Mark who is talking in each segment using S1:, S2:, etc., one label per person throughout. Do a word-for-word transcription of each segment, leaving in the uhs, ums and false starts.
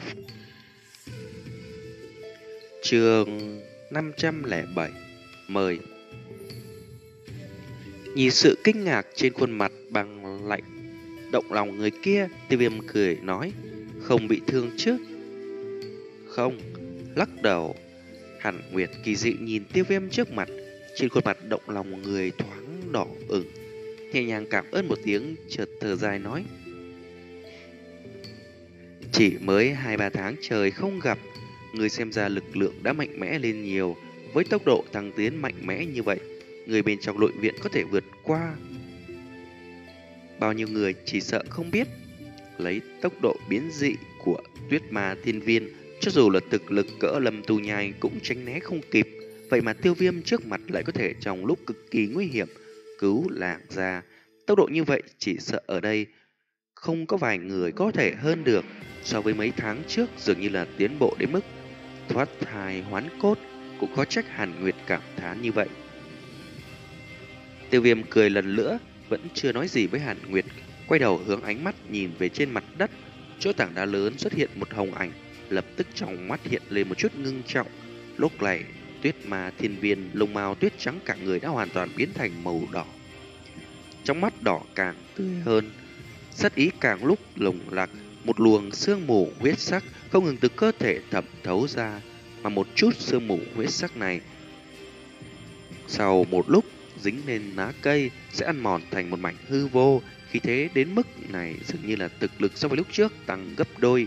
S1: Chương năm trăm lẻ bảy. Mời. Nhìn sự kinh ngạc trên khuôn mặt bằng lạnh động lòng người kia, Tiêu Viêm cười nói: "Không bị thương chứ?" "Không." Lắc đầu. Hàn Nguyệt kỳ dị nhìn Tiêu Viêm trước mặt, trên khuôn mặt động lòng người thoáng đỏ ửng, nhẹ nhàng cảm ơn một tiếng, chợt thở dài nói: "Chỉ mới hai ba tháng trời không gặp, người xem ra lực lượng đã mạnh mẽ lên nhiều. Với tốc độ tăng tiến mạnh mẽ như vậy, người bên trong nội viện có thể vượt qua bao nhiêu người chỉ sợ không biết." Lấy tốc độ biến dị của Tuyết Ma Thiên Viên, cho dù là thực lực cỡ Lâm Tu Nhai cũng tránh né không kịp. Vậy mà Tiêu Viêm trước mặt lại có thể trong lúc cực kỳ nguy hiểm cứu làng ra. Tốc độ như vậy chỉ sợ ở đây không có vài người có thể hơn được. So với mấy tháng trước dường như là tiến bộ đến mức thoát thai hoán cốt, cũng có trách Hàn Nguyệt cảm thán như vậy. Tiêu Viêm cười lần nữa, vẫn chưa nói gì với Hàn Nguyệt, quay đầu hướng ánh mắt nhìn về trên mặt đất. Chỗ tảng đá lớn xuất hiện một hồng ảnh, lập tức trong mắt hiện lên một chút ngưng trọng. Lúc này Tuyết Ma Thiên Viên lông mao tuyết trắng cả người đã hoàn toàn biến thành màu đỏ, trong mắt đỏ càng tươi hơn, sát ý càng lúc lồng lạc. Một luồng sương mù huyết sắc không ngừng từ cơ thể thẩm thấu ra, mà một chút sương mù huyết sắc này sau một lúc dính lên lá cây sẽ ăn mòn thành một mảnh hư vô. Khí thế đến mức này dường như là thực lực so với lúc trước tăng gấp đôi.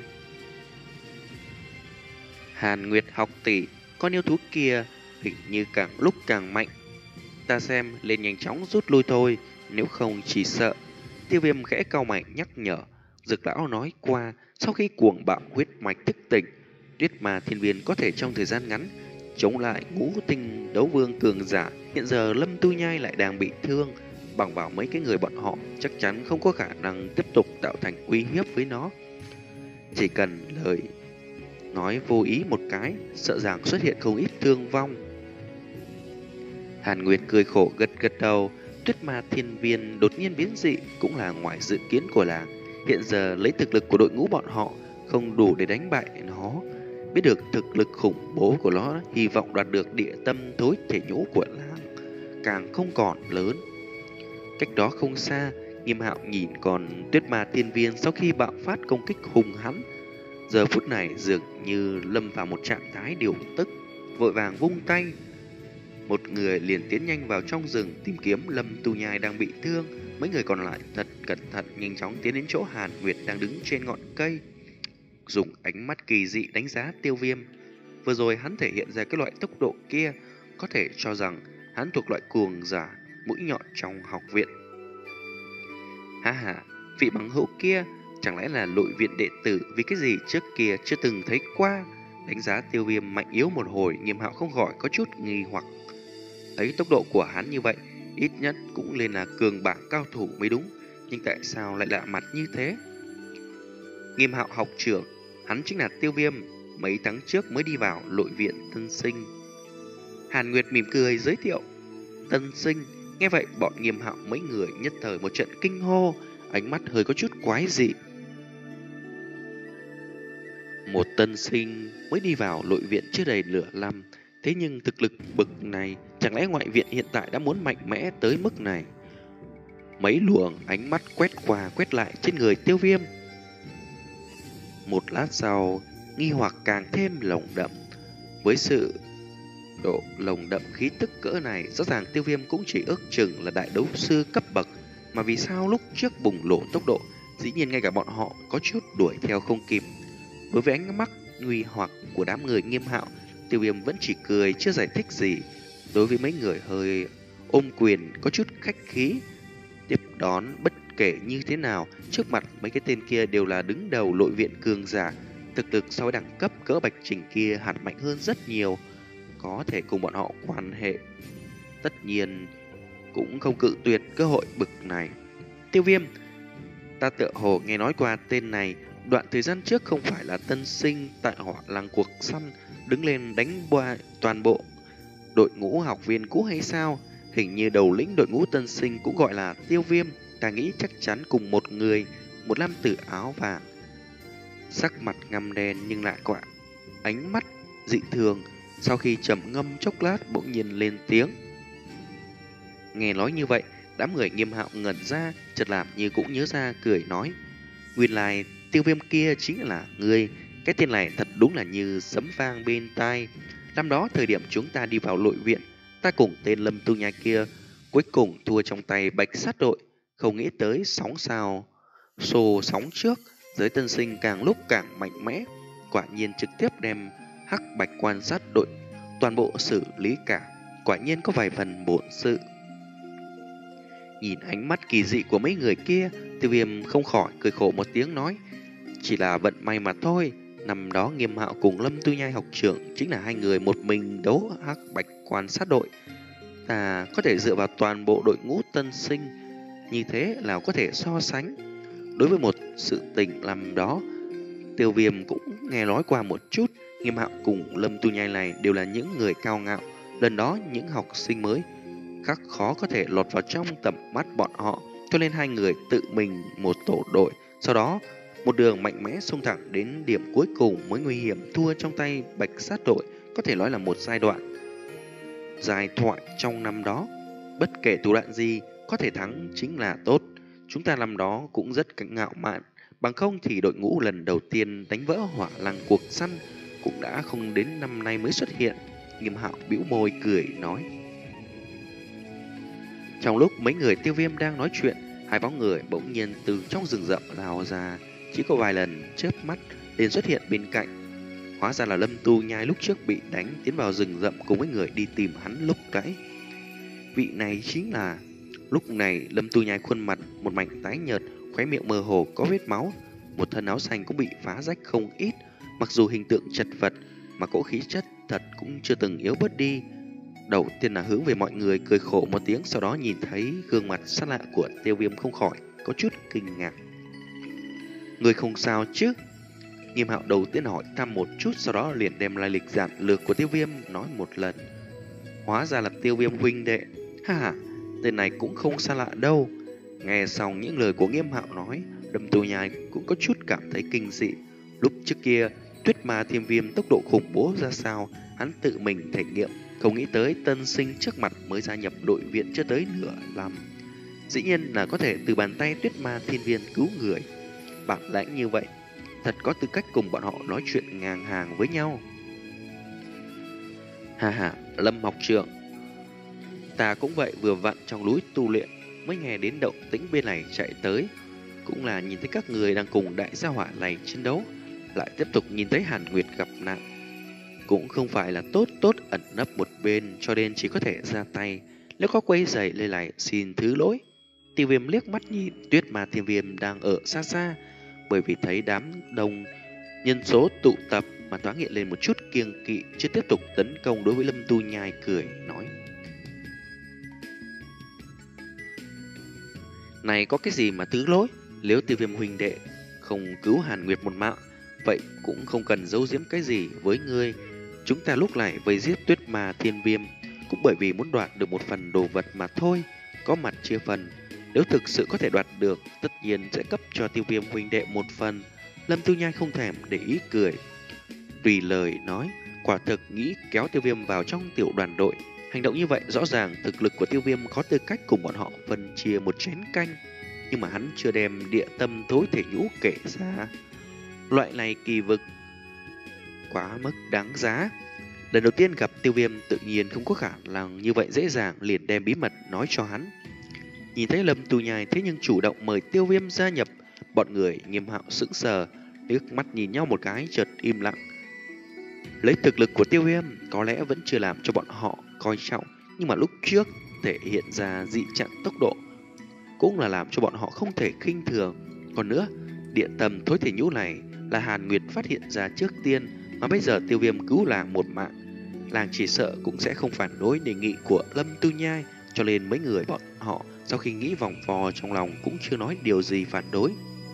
S1: Hàn Nguyệt học tỷ, con yêu thú kia hình như càng lúc càng mạnh. Ta xem lên nhanh chóng rút lui thôi, nếu không chỉ sợ. Tiêu Viêm khẽ cau mày nhắc nhở. Dực lão nói qua, sau khi cuồng bạo huyết mạch thức tỉnh, Tuyết Ma Thiên Viên có thể trong thời gian ngắn chống lại ngũ tinh đấu vương cường giả. Hiện giờ Lâm Tu Nhai lại đang bị thương, bằng vào mấy cái người bọn họ chắc chắn không có khả năng tiếp tục tạo thành uy hiếp với nó. Chỉ cần lời nói vô ý một cái, sợ rằng xuất hiện không ít thương vong. Hàn Nguyệt cười khổ gật gật đầu. Tuyết Ma Thiên Viên đột nhiên biến dị cũng là ngoài dự kiến của làng. Hiện giờ lấy thực lực của đội ngũ bọn họ không đủ để đánh bại nó. Biết được thực lực khủng bố của nó, hy vọng đoạt được địa tâm thối thể nhũ của làng càng không còn lớn. Cách đó không xa, Nghiêm Hạo nhìn còn Tuyết Ma Thiên Viên sau khi bạo phát công kích hung hãn, giờ phút này dường như lâm vào một trạng thái điều tức, vội vàng vung tay. Một người liền tiến nhanh vào trong rừng tìm kiếm Lâm Tu Nhai đang bị thương. Mấy người còn lại thật cẩn thận nhanh chóng tiến đến chỗ Hàn Nguyệt đang đứng trên ngọn cây, dùng ánh mắt kỳ dị đánh giá Tiêu Viêm. Vừa rồi hắn thể hiện ra cái loại tốc độ kia, có thể cho rằng hắn thuộc loại cuồng giả mũi nhọn trong học viện. Ha ha, vị bằng hữu kia chẳng lẽ là nội viện đệ tử, vì cái gì trước kia chưa từng thấy qua? Đánh giá Tiêu Viêm mạnh yếu một hồi, Nghiêm Hạo không khỏi có chút nghi hoặc. Thấy tốc độ của hắn như vậy, ít nhất cũng lên là cường bảng cao thủ mới đúng, nhưng tại sao lại lạ mặt như thế? Nghiêm Hạo học trưởng, hắn chính là Tiêu Viêm, mấy tháng trước mới đi vào nội viện tân sinh. Hàn Nguyệt mỉm cười giới thiệu. Tân sinh? Nghe vậy bọn Nghiêm Hạo mấy người nhất thời một trận kinh hô, ánh mắt hơi có chút quái dị. Một tân sinh mới đi vào nội viện chưa đầy nửa năm, thế nhưng thực lực bực này, chẳng lẽ ngoại viện hiện tại đã muốn mạnh mẽ tới mức này? Mấy luồng ánh mắt quét qua quét lại trên người Tiêu Viêm. Một lát sau, nghi hoặc càng thêm lồng đậm. Với sự độ lồng đậm khí tức cỡ này, rõ ràng Tiêu Viêm cũng chỉ ước chừng là đại đấu sư cấp bậc, mà vì sao lúc trước bùng nổ tốc độ, dĩ nhiên ngay cả bọn họ có chút đuổi theo không kịp. Đối với ánh mắt nguy hoặc của đám người Nghiêm Hạo, Tiêu Viêm vẫn chỉ cười chưa giải thích gì. Đối với mấy người hơi ôm quyền có chút khách khí tiếp đón, bất kể như thế nào, trước mặt mấy cái tên kia đều là đứng đầu nội viện cường giả, thực lực so với đẳng cấp cỡ Bạch Trình kia hẳn mạnh hơn rất nhiều, có thể cùng bọn họ quan hệ. Tất nhiên cũng không cự tuyệt cơ hội bực này. Tiêu Viêm, ta tựa hồ nghe nói qua tên này, đoạn thời gian trước không phải là tân sinh tại hỏa làng cuộc săn đứng lên đánh bại toàn bộ đội ngũ học viên cũ hay sao? Hình như đầu lĩnh đội ngũ tân sinh cũng gọi là Tiêu Viêm. Ta nghĩ chắc chắn cùng một người, một nam tử áo vàng sắc mặt ngăm đen nhưng lại có ánh mắt dị thường. Sau khi trầm ngâm chốc lát bỗng nhiên lên tiếng. Nghe nói như vậy, đám người Nghiêm Hạo ngẩn ra, chợt làm như cũng nhớ ra, cười nói: nguyên lai Tiêu Viêm kia chính là ngươi. Cái tên này thật đúng là như sấm vang bên tai. Năm đó thời điểm chúng ta đi vào nội viện, ta cùng tên Lâm Tu Nhai kia cuối cùng thua trong tay Bạch Sát đội. Không nghĩ tới sóng sao xô sóng trước, giới tân sinh càng lúc càng mạnh mẽ, quả nhiên trực tiếp đem Hắc Bạch quan sát đội toàn bộ xử lý cả. Quả nhiên có vài phần bổn sự. Nhìn ánh mắt kỳ dị của mấy người kia, Tiêu Viêm không khỏi cười khổ một tiếng nói: chỉ là vận may mà thôi. Năm đó Nghiêm Hạo cùng Lâm Tu Nhai học trưởng chính là hai người một mình đấu Hắc Bạch quan sát đội. Ta có thể dựa vào toàn bộ đội ngũ tân sinh, như thế là có thể so sánh. Đối với một sự tình làm đó, Tiêu Viêm cũng nghe nói qua một chút. Nghiêm Hạo cùng Lâm Tu Nhai này đều là những người cao ngạo. Lần đó những học sinh mới khắc khó có thể lọt vào trong tầm mắt bọn họ, cho nên hai người tự mình một tổ đội, sau đó một đường mạnh mẽ xông thẳng đến điểm cuối cùng mới nguy hiểm thua trong tay Bạch Sát đội. Có thể nói là một giai đoạn giai thoại trong năm đó. Bất kể thủ đoạn gì, có thể thắng chính là tốt. Chúng ta năm đó cũng rất ngạo mạn, bằng không thì đội ngũ lần đầu tiên đánh vỡ hỏa lăng cuộc săn cũng đã không đến năm nay mới xuất hiện. Nghiêm Hạo bĩu môi cười nói. Trong lúc mấy người Tiêu Viêm đang nói chuyện, hai bóng người bỗng nhiên từ trong rừng rậm lao ra, chỉ có vài lần chớp mắt liền xuất hiện bên cạnh. Hóa ra là Lâm Tu Nhai lúc trước bị đánh tiến vào rừng rậm cùng với người đi tìm hắn lúc nãy. Vị này chính là... Lúc này Lâm Tu Nhai khuôn mặt một mảnh tái nhợt, khóe miệng mơ hồ có vết máu, một thân áo xanh cũng bị phá rách không ít. Mặc dù hình tượng chật vật mà cỗ khí chất thật cũng chưa từng yếu bớt đi. Đầu tiên là hướng về mọi người cười khổ một tiếng, sau đó nhìn thấy gương mặt xa lạ của Tiêu Viêm không khỏi có chút kinh ngạc. Người không sao chứ? Nghiêm Hạo đầu tiên hỏi thăm một chút, sau đó liền đem lai lịch giản lược của Tiêu Viêm nói một lần. Hóa ra là Tiêu Viêm huynh đệ. Ha ha, tên này cũng không xa lạ đâu. Nghe xong những lời của Nghiêm Hạo nói, Lâm Tu Nhai cũng có chút cảm thấy kinh dị. Lúc trước kia, Tuyết Ma Thiên Viêm tốc độ khủng bố ra sao, hắn tự mình thể nghiệm. Không nghĩ tới tân sinh trước mặt mới gia nhập đội viện chưa tới nửa năm, dĩ nhiên là có thể từ bàn tay Tuyết Ma Thiên Viêm cứu người. Bản lãnh như vậy, thật có tư cách cùng bọn họ nói chuyện ngang hàng với nhau. Hà hà, Lâm học trưởng, ta cũng vậy, vừa vặn trong núi tu luyện mới nghe đến động tĩnh bên này chạy tới. Cũng là nhìn thấy các người đang cùng đại gia hỏa này chiến đấu, lại tiếp tục nhìn thấy Hàn Nguyệt gặp nạn. Cũng không phải là tốt tốt ẩn nấp một bên, cho nên chỉ có thể ra tay. Nếu có quấy rầy lên lại xin thứ lỗi. Tiêu Viêm liếc mắt nhìn Tuyết Ma Thiên Viêm đang ở xa xa, bởi vì thấy đám đông nhân số tụ tập mà thoáng hiện lên một chút kiêng kỵ, chưa tiếp tục tấn công đối với Lâm Tu Nhai, cười nói: này có cái gì mà thứ lỗi? Nếu Tiêu Viêm huynh đệ không cứu Hàn Nguyệt một mạng, vậy cũng không cần giấu giếm cái gì với ngươi. Chúng ta lúc này vây giết Tuyết Ma Thiên Viêm cũng bởi vì muốn đoạt được một phần đồ vật mà thôi, có mặt chia phần. Nếu thực sự có thể đoạt được, tất nhiên sẽ cấp cho Tiêu Viêm huynh đệ một phần. Lâm Tu Nhai không thèm để ý cười, tùy lời nói, quả thực nghĩ kéo Tiêu Viêm vào trong tiểu đoàn đội. Hành động như vậy rõ ràng thực lực của Tiêu Viêm có tư cách cùng bọn họ phân chia một chén canh, nhưng mà hắn chưa đem địa tâm thối thể nhũ kể ra. Loại này kỳ vực quá mức đáng giá. Lần đầu tiên gặp Tiêu Viêm tự nhiên không có khả năng như vậy dễ dàng liền đem bí mật nói cho hắn. Nhìn thấy Lâm Tu Nhai thế nhưng chủ động mời Tiêu Viêm gia nhập, bọn người Nghiêm Hạo sững sờ, liếc mắt nhìn nhau một cái chợt im lặng. Lấy thực lực của Tiêu Viêm có lẽ vẫn chưa làm cho bọn họ coi trọng, nhưng mà lúc trước thể hiện ra dị trạng tốc độ cũng là làm cho bọn họ không thể khinh thường. Còn nữa, địa tâm thối thể nhũ này là Hàn Nguyệt phát hiện ra trước tiên, mà bây giờ Tiêu Viêm cứu làng một mạng, làng chỉ sợ cũng sẽ không phản đối đề nghị của Lâm Tu Nhai, cho nên mấy người bọn họ sau khi nghĩ vòng vò trong lòng cũng chưa nói điều gì phản đối.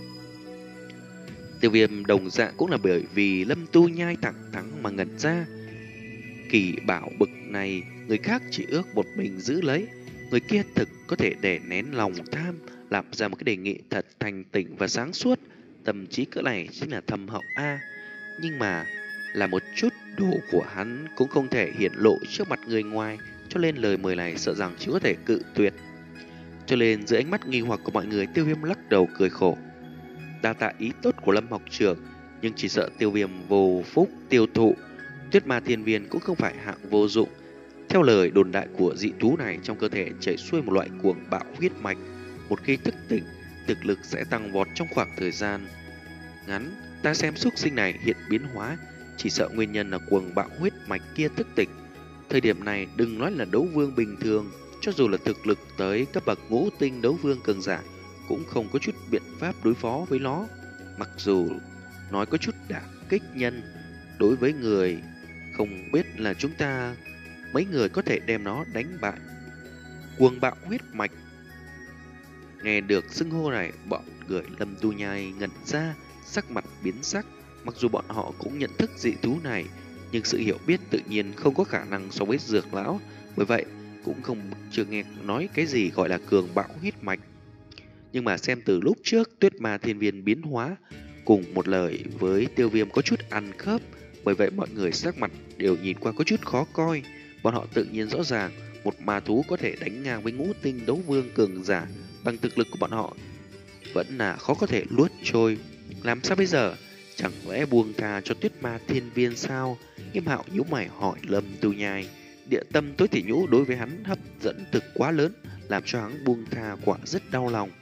S1: Tiêu Viêm đồng dạng cũng là bởi vì Lâm Tu Nhai thẳng thắn mà ngẩn ra. Kỳ bảo bực này người khác chỉ ước một mình giữ lấy, người kia thực có thể đè nén lòng tham, làm ra một cái đề nghị thật thành tỉnh và sáng suốt. tâm trí cỡ này chính là thâm hậu a. Nhưng mà là một chút đồ của hắn cũng không thể hiển lộ trước mặt người ngoài, cho nên lời mời này sợ rằng chỉ có thể cự tuyệt. Cho nên dưới ánh mắt nghi hoặc của mọi người, Tiêu Viêm lắc đầu cười khổ. Đa tạ ý tốt của Lâm học trưởng, nhưng chỉ sợ Tiêu Viêm vô phúc tiêu thụ. Tuyết ma thiên viên cũng không phải hạng vô dụng. Theo lời đồn đại của dị thú này, trong cơ thể chảy xuôi một loại cuồng bạo huyết mạch. Một khi thức tỉnh, thực lực sẽ tăng vọt trong khoảng thời gian ngắn. Ta xem xúc sinh này hiện biến hóa, chỉ sợ nguyên nhân là cuồng bạo huyết mạch kia thức tỉnh. Thời điểm này đừng nói là đấu vương bình thường, cho dù là thực lực tới cấp bậc ngũ tinh đấu vương cường giả cũng không có chút biện pháp đối phó với nó. Mặc dù nói có chút đả kích nhân, đối với người không biết là chúng ta mấy người có thể đem nó đánh bại. Cuồng bạo huyết mạch. Nghe được xưng hô này, bọn người Lâm Tu Nhai ngẩn ra, sắc mặt biến sắc. Mặc dù bọn họ cũng nhận thức dị thú này, nhưng sự hiểu biết tự nhiên không có khả năng so với dược lão, bởi vậy cũng không chưa nghe nói cái gì gọi là cường bạo huyết mạch. Nhưng mà xem từ lúc trước Tuyết Ma Thiên Viên biến hóa, cùng một lời với Tiêu Viêm có chút ăn khớp, bởi vậy mọi người sắc mặt đều nhìn qua có chút khó coi. Bọn họ tự nhiên rõ ràng một ma thú có thể đánh ngang với ngũ tinh đấu vương cường giả, bằng thực lực của bọn họ vẫn là khó có thể luốt trôi. Làm sao bây giờ? Chẳng lẽ buông tha cho Tuyết Ma Thiên Viên sao? Nghiêm Hạo nhíu mày hỏi Lâm Tu Nhai. Địa tâm tối thị nhũ đối với hắn hấp dẫn thực quá lớn, làm cho hắn buông tha quả rất đau lòng.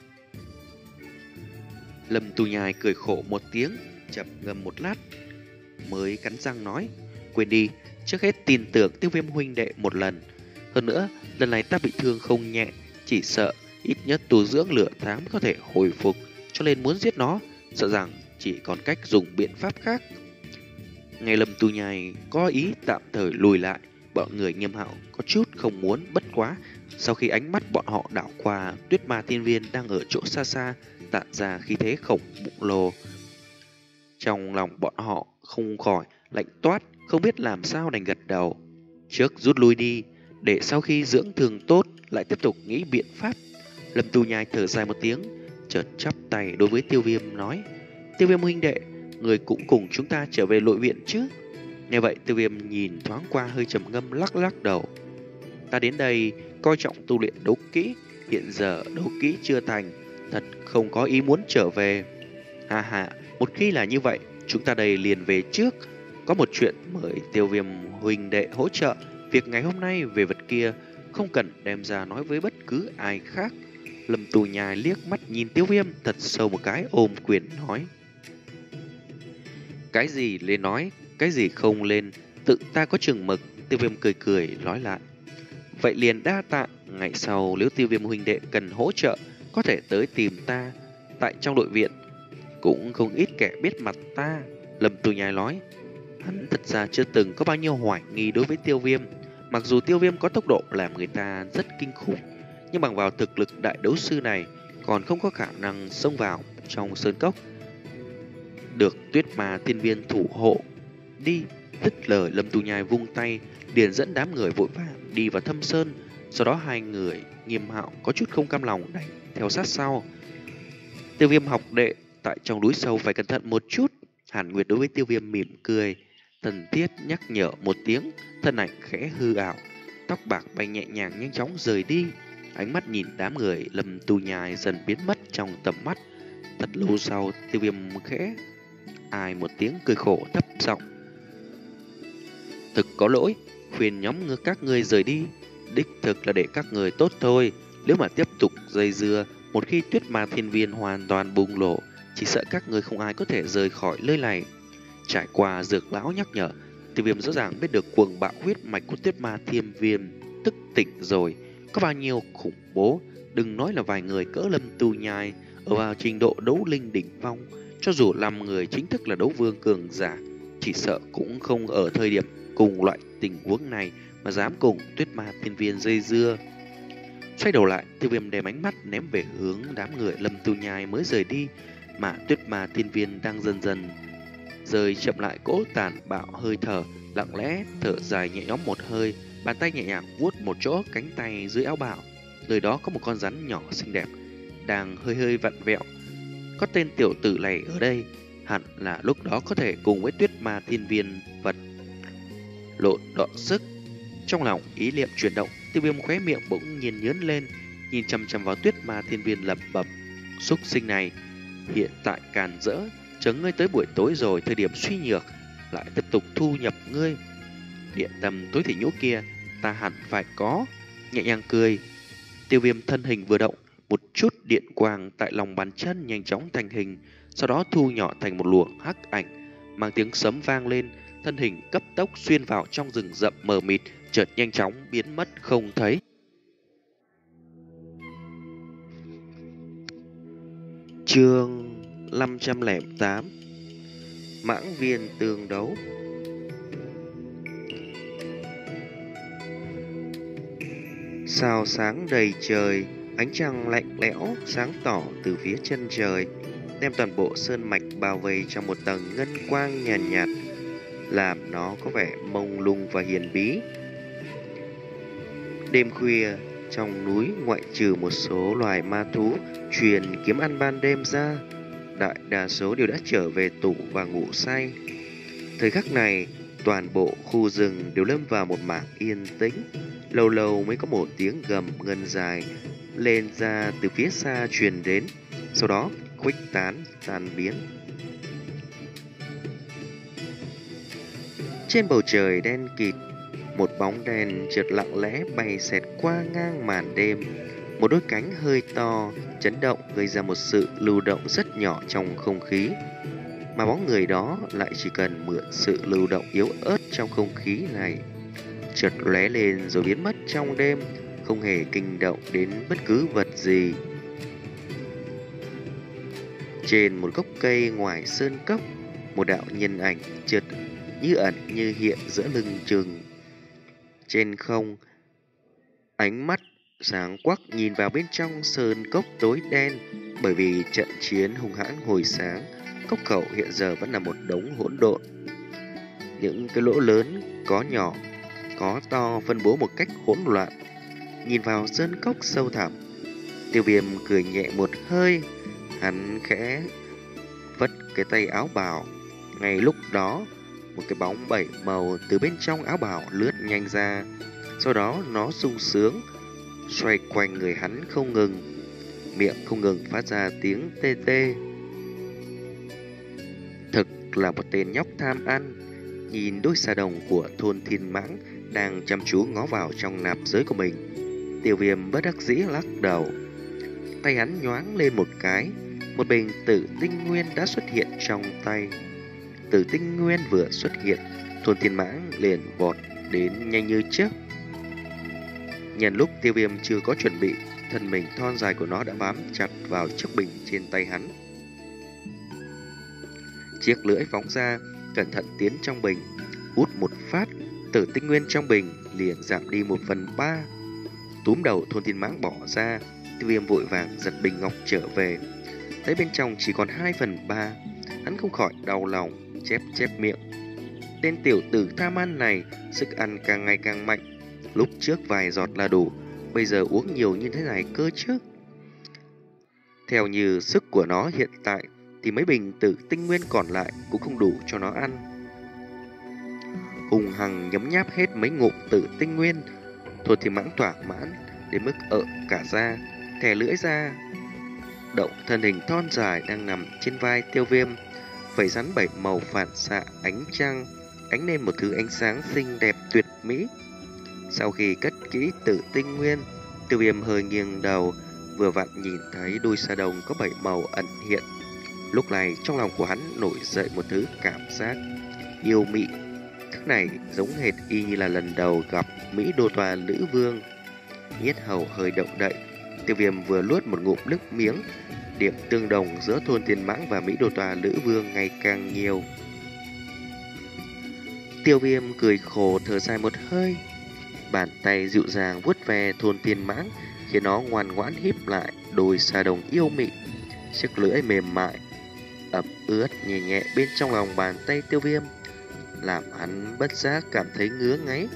S1: Lâm Tu Nhai cười khổ một tiếng, chậm ngâm một lát mới cắn răng nói: quên đi, trước hết tin tưởng Tiêu Viêm huynh đệ một lần. Hơn nữa, lần này ta bị thương không nhẹ, chỉ sợ ít nhất tu dưỡng nửa tháng mới có thể hồi phục, cho nên muốn giết nó, sợ rằng chỉ còn cách dùng biện pháp khác. Ngày Lâm Tu Nhai có ý tạm thời lùi lại, bọn người Nghiêm Hạo có chút không muốn, bất quá sau khi ánh mắt bọn họ đảo qua Tuyết Ma Thiên Viên đang ở chỗ xa xa tản ra khí thế khổng lồ, trong lòng bọn họ không khỏi lạnh toát, không biết làm sao đành gật đầu. Trước rút lui đi, để sau khi dưỡng thương tốt lại tiếp tục nghĩ biện pháp. Lâm Tu Nhai thở dài một tiếng, chợt chắp tay đối với Tiêu Viêm nói: Tiêu Viêm huynh đệ, người cũng cùng chúng ta trở về nội viện chứ? Nghe vậy Tiêu Viêm nhìn thoáng qua hơi trầm ngâm, lắc lắc đầu. Ta đến đây coi trọng tu luyện đấu kỹ, hiện giờ đấu kỹ chưa thành, thật không có ý muốn trở về. Ha ha, một khi là như vậy, chúng ta đây liền về trước. Có một chuyện mời Tiêu Viêm huynh đệ hỗ trợ. Việc ngày hôm nay về vật kia không cần đem ra nói với bất cứ ai khác. Lâm Tu Nhai liếc mắt nhìn Tiêu Viêm thật sâu một cái, ôm quyền nói: cái gì lên nói, cái gì không lên, tự ta có chừng mực. Tiêu Viêm cười cười nói lại: vậy liền đa tạ, ngày sau nếu Tiêu Viêm huynh đệ cần hỗ trợ có thể tới tìm ta. Tại trong đội viện cũng không ít kẻ biết mặt ta. Lâm Tu Nhai nói. Hắn thật ra chưa từng có bao nhiêu hoài nghi đối với Tiêu Viêm. Mặc dù Tiêu Viêm có tốc độ làm người ta rất kinh khủng, nhưng bằng vào thực lực đại đấu sư này còn không có khả năng xông vào trong sơn cốc được Tuyết Ma Thiên Viên thủ hộ. Đi. Dứt lời, Lâm Tu Nhai vung tay liền dẫn đám người vội vàng đi vào thâm sơn. Sau đó hai người Nghiêm Hạo có chút không cam lòng đành theo sát sau. Tiêu Viêm học đệ, tại trong núi sâu phải cẩn thận một chút. Hàn Nguyệt đối với Tiêu Viêm mỉm cười, thân thiết nhắc nhở một tiếng, thân ảnh khẽ hư ảo, tóc bạc bay nhẹ nhàng nhanh chóng rời đi. Ánh mắt nhìn đám người Lâm Tu Nhai dần biến mất trong tầm mắt. Thật lâu sau, Tiêu Viêm khẽ ai một tiếng cười khổ thấp giọng: thực có lỗi, khuyên nhóm ngư các ngươi rời đi, đích thực là để các người tốt thôi. Nếu mà tiếp tục dây dưa, một khi Tuyết Ma Thiên Viên hoàn toàn bùng nổ, chỉ sợ các người không ai có thể rời khỏi nơi này. Trải qua dược lão nhắc nhở, Tiêu Viêm rõ ràng biết được cuồng bạo huyết mạch của Tuyết Ma Thiên Viên thức tỉnh rồi có bao nhiêu khủng bố. Đừng nói là vài người cỡ Lâm Tu Nhai ở vào trình độ đấu linh đỉnh phong, cho dù năm người chính thức là đấu vương cường giả, chỉ sợ cũng không ở thời điểm cùng loại tình huống này mà dám cùng Tuyết Ma Thiên Viên dây dưa. Xoay đầu lại, Tiêu Viêm đem ánh mắt ném về hướng đám người Lâm Tu Nhai mới rời đi, mà Tuyết Ma Thiên Viên đang dần dần rời chậm lại cỗ tàn bạo hơi thở, lặng lẽ thở dài nhẹ nhõm một hơi, bàn tay nhẹ nhàng vuốt một chỗ cánh tay dưới áo bào. Nơi đó có một con rắn nhỏ xinh đẹp đang hơi hơi vặn vẹo, Có tên tiểu tử này ở đây, hẳn là lúc đó có thể cùng với Tuyết Ma Thiên Viên vật lộn đọ sức. Trong lòng ý niệm chuyển động, Tiêu Viêm khóe miệng bỗng nhiên nhớn lên, nhìn chăm chăm vào Tuyết Ma Thiên Viên lẩm bẩm: "Súc sinh này, hiện tại càn rỡ, chờ ngươi tới buổi tối rồi, thời điểm suy nhược, lại tiếp tục thu nhập ngươi. Điện tâm tối thị nhũ kia, ta hẳn phải có." Nhẹ nhàng cười, Tiêu Viêm thân hình vừa động, một chút điện quang tại lòng bàn chân nhanh chóng thành hình, sau đó thu nhỏ thành một luồng hắc ảnh, mang tiếng sấm vang lên, thân hình cấp tốc xuyên vào trong rừng rậm mờ mịt, chợt nhanh chóng biến mất không thấy. Chương năm trăm lẻ tám. Mãng viên tương đấu. Sao sáng đầy trời, ánh trăng lạnh lẽo sáng tỏ từ phía chân trời, đem toàn bộ sơn mạch bao vây trong một tầng ngân quang nhàn nhạt, nhạt, làm nó có vẻ mông lung và hiền bí. Đêm khuya, trong núi ngoại trừ một số loài ma thú truyền kiếm ăn ban đêm ra, đại đa số đều đã trở về tủ và ngủ say. Thời khắc này, toàn bộ khu rừng đều lâm vào một mảng yên tĩnh, lâu lâu mới có một tiếng gầm ngân dài lên ra từ phía xa truyền đến, sau đó khuếch tán tan biến. Trên bầu trời đen kịt, một bóng đèn chợt lặng lẽ bay xẹt qua ngang màn đêm. Một đôi cánh hơi to chấn động gây ra một sự lưu động rất nhỏ trong không khí, mà bóng người đó lại chỉ cần mượn sự lưu động yếu ớt trong không khí này, chợt lóe lên rồi biến mất trong đêm, không hề kinh động đến bất cứ vật gì. Trên một gốc cây ngoài sơn cốc, một đạo nhân ảnh chợt như ẩn như hiện giữa lưng chừng. Trên không, ánh mắt sáng quắc nhìn vào bên trong sơn cốc tối đen, bởi vì trận chiến hung hãn hồi sáng, cốc khẩu hiện giờ vẫn là một đống hỗn độn. Những cái lỗ lớn có nhỏ, có to phân bố một cách hỗn loạn. Nhìn vào sơn cốc sâu thẳm, Tiêu Viêm cười nhẹ một hơi, hắn khẽ vất cái tay áo bào. Ngay lúc đó, một cái bóng bảy màu từ bên trong áo bào lướt nhanh ra, sau đó nó sung sướng xoay quanh người hắn không ngừng, miệng không ngừng phát ra tiếng tê tê. Thực là một tên nhóc tham ăn. Nhìn đôi xà đồng của thôn Thiên Mãng đang chăm chú ngó vào trong nạp giới của mình, Tiêu Viêm bất đắc dĩ lắc đầu. Tay hắn nhoáng lên một cái, một bình tử tinh nguyên đã xuất hiện trong tay. Tử tinh nguyên vừa xuất hiện, thôn Thiên Mãng liền vọt đến nhanh như chớp. Nhân lúc Tiêu Viêm chưa có chuẩn bị, thân mình thon dài của nó đã bám chặt vào chiếc bình trên tay hắn. Chiếc lưỡi phóng ra, cẩn thận tiến trong bình, hút một phát, tử tinh nguyên trong bình liền giảm đi một phần ba. Túm đầu thôn Thiên Mãng bỏ ra, Tiêu Viêm vội vàng giật bình ngọc trở về, thấy bên trong chỉ còn hai phần ba, hắn không khỏi đau lòng, chép chép miệng. Tên tiểu tử tham ăn này, sức ăn càng ngày càng mạnh. Lúc trước vài giọt là đủ, bây giờ uống nhiều như thế này cơ chứ. Theo như sức của nó hiện tại, thì mấy bình tử tinh nguyên còn lại cũng không đủ cho nó ăn. Hùng hằng nhấm nháp hết mấy ngụm tử tinh nguyên, Thôn Thiên Mãng thỏa mãn đến mức ợ cả da, thè lưỡi ra, động thân hình thon dài đang nằm trên vai Tiêu Viêm, vảy rắn bảy màu phản xạ ánh trăng, ánh lên một thứ ánh sáng xinh đẹp tuyệt mỹ. Sau khi cất kỹ tử tinh nguyên, Tiêu Viêm hơi nghiêng đầu, vừa vặn nhìn thấy đuôi sa đồng có bảy màu ẩn hiện. Lúc này trong lòng của hắn nổi dậy một thứ cảm giác yêu mị. Thứ này giống hệt y như là lần đầu gặp Mỹ Đô Tòa Lữ Vương. Yết hầu hơi động đậy, Tiêu Viêm vừa luốt một ngụm nước miếng. Điểm tương đồng giữa thôn Thiên Mãng và Mỹ Đô Tòa Lữ Vương ngày càng nhiều. Tiêu Viêm cười khổ thở dài một hơi, bàn tay dịu dàng vuốt ve thôn Thiên Mãng, khiến nó ngoan ngoãn híp lại đôi sa đồng yêu mị. Chiếc lưỡi mềm mại ẩm ướt nhẹ nhẹ bên trong lòng bàn tay Tiêu Viêm, làm hắn bất giác cảm thấy ngứa ngáy.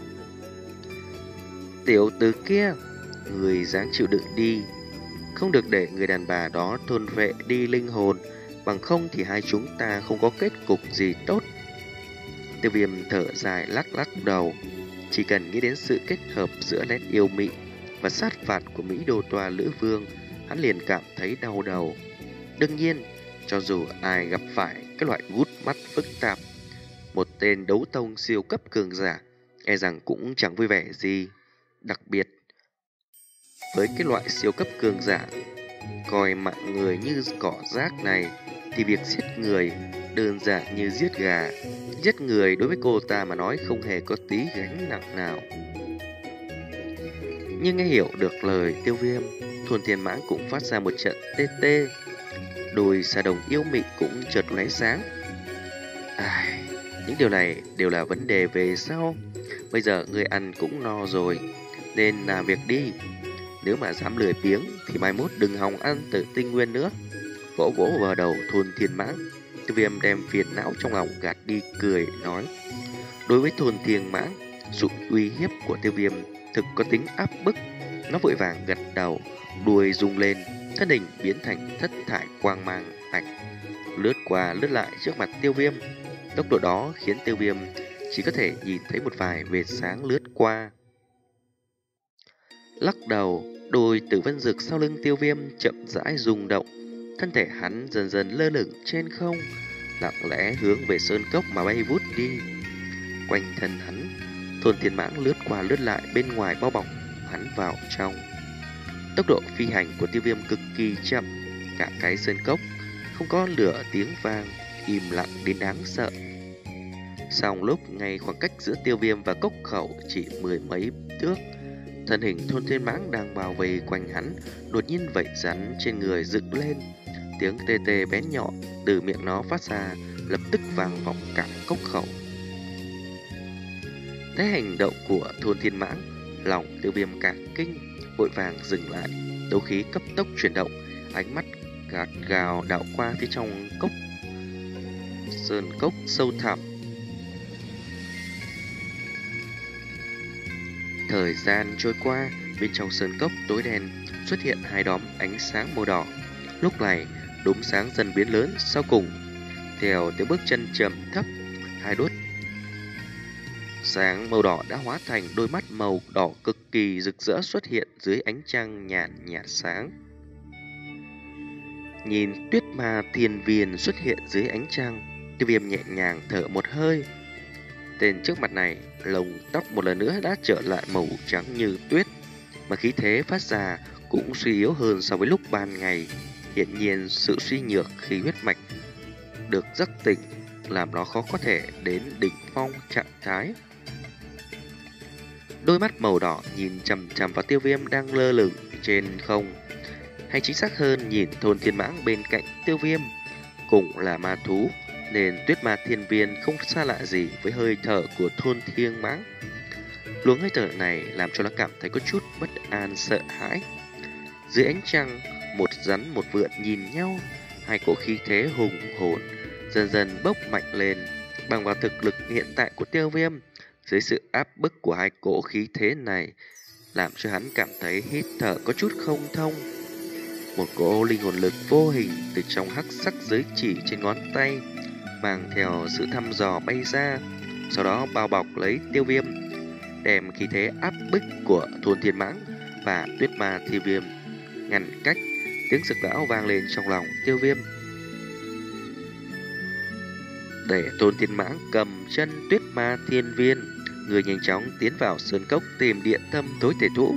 S1: Tiểu tử kia, người dáng chịu đựng đi, không được để người đàn bà đó thôn vệ đi linh hồn bằng không thì hai chúng ta không có kết cục gì tốt. Tiêu Viêm thở dài lắc lắc đầu. Chỉ cần nghĩ đến sự kết hợp giữa nét yêu mị và sát phạt của Mỹ Đô Toa Lữ Vương, hắn liền cảm thấy đau đầu. Đương nhiên, cho dù ai gặp phải cái loại gút mắt phức tạp, một tên đấu tông siêu cấp cường giả, e rằng cũng chẳng vui vẻ gì. Đặc biệt, với cái loại siêu cấp cường giả, coi mạng người như cỏ rác này, thì việc giết người đơn giản như giết gà. Giết người đối với cô ta mà nói không hề có tí gánh nặng nào. Nhưng nghe hiểu được lời Tiêu Viêm, Thôn Thiên Mãng cũng phát ra một trận tê tê. Đôi xà đồng yêu mị cũng chợt lóe sáng. Ai, những điều này đều là vấn đề về sau. Bây giờ người ăn cũng no rồi, nên làm việc đi. Nếu mà dám lười biếng thì mai mốt đừng hòng ăn từ tinh nguyên nữa. Vỗ vỗ vào đầu Thôn Thiên Mãng, Tiêu Viêm đem phiền não trong lòng gạt đi, cười nói. Đối với Thôn Thiên Mãng, sự uy hiếp của Tiêu Viêm thực có tính áp bức. Nó vội vàng gật đầu, đuôi rung lên, thân hình biến thành thất thải quang mang ảnh, lướt qua lướt lại trước mặt Tiêu Viêm. Tốc độ đó khiến Tiêu Viêm chỉ có thể nhìn thấy một vài vệt sáng lướt qua. Lắc đầu, đôi tử vân dực sau lưng Tiêu Viêm chậm rãi rung động, thân thể hắn dần dần lơ lửng trên không, lặng lẽ hướng về sơn cốc mà bay vút đi. Quanh thân hắn, Thôn Thiên Mãng lướt qua lướt lại bên ngoài bao bọc hắn vào trong. Tốc độ phi hành của Tiêu Viêm cực kỳ chậm, cả cái sơn cốc không có lửa tiếng vang, im lặng đến đáng sợ. Song lúc ngay khoảng cách giữa Tiêu Viêm và cốc khẩu chỉ mười mấy thước, thân hình Thôn Thiên Mãng đang bao vây quanh hắn đột nhiên vẩy rắn trên người dựng lên. Tiếng tê tê bé nhỏ từ miệng nó phát ra lập tức vang vọng cả cốc khẩu. Thấy hành động của Thôn Thiên Mãng, lòng Tiêu Viêm cả kinh, vội vàng dừng lại, đấu khí cấp tốc chuyển động, ánh mắt gạt gào đảo qua phía trong cốc sơn cốc sâu thẳm. Thời gian trôi qua, bên trong sơn cốc tối đen xuất hiện hai đóm ánh sáng màu đỏ. Lúc này, đốm sáng dần biến lớn, sau cùng theo tiếng bước chân trầm thấp, hai đốt sáng màu đỏ đã hóa thành đôi mắt màu đỏ cực kỳ rực rỡ xuất hiện dưới ánh trăng nhàn nhạt sáng. Nhìn tuyết ma thiên viên xuất hiện dưới ánh trăng, Tiêu Viêm nhẹ nhàng thở một hơi. Tên trước mặt này, lông tóc một lần nữa đã trở lại màu trắng như tuyết, mà khí thế phát ra cũng suy yếu hơn so với lúc ban ngày. Hiển nhiên sự suy nhược khi huyết mạch được giấc tỉnh làm nó khó có thể đến đỉnh phong trạng thái. Đôi mắt màu đỏ nhìn chằm chằm vào Tiêu Viêm đang lơ lửng trên không, hay chính xác hơn nhìn Thôn Thiên Mãng bên cạnh Tiêu Viêm. Cũng là ma thú, nên tuyết ma thiên viên không xa lạ gì với hơi thở của Thôn Thiên Mãng. Luồng hơi thở này làm cho nó cảm thấy có chút bất an sợ hãi. Dưới ánh trăng, một rắn một vượn nhìn nhau, hai cỗ khí thế hùng hồn dần dần bốc mạnh lên. Bằng vào thực lực hiện tại của Tiêu Viêm, dưới sự áp bức của hai cỗ khí thế này, làm cho hắn cảm thấy hít thở có chút không thông. Một cỗ linh hồn lực vô hình từ trong hắc sắc giới chỉ trên ngón tay mang theo sự thăm dò bay ra, sau đó bao bọc lấy Tiêu Viêm, đem khí thế áp bức của Thôn Thiên Mãng và tuyết ma thiên viêm ngăn cách. Tiếng sực lão vang lên trong lòng Tiêu Viêm. Để Thôn Thiên Mãng cầm chân tuyết ma thiên viên, người nhanh chóng tiến vào sơn cốc tìm điện thâm tối thể thú.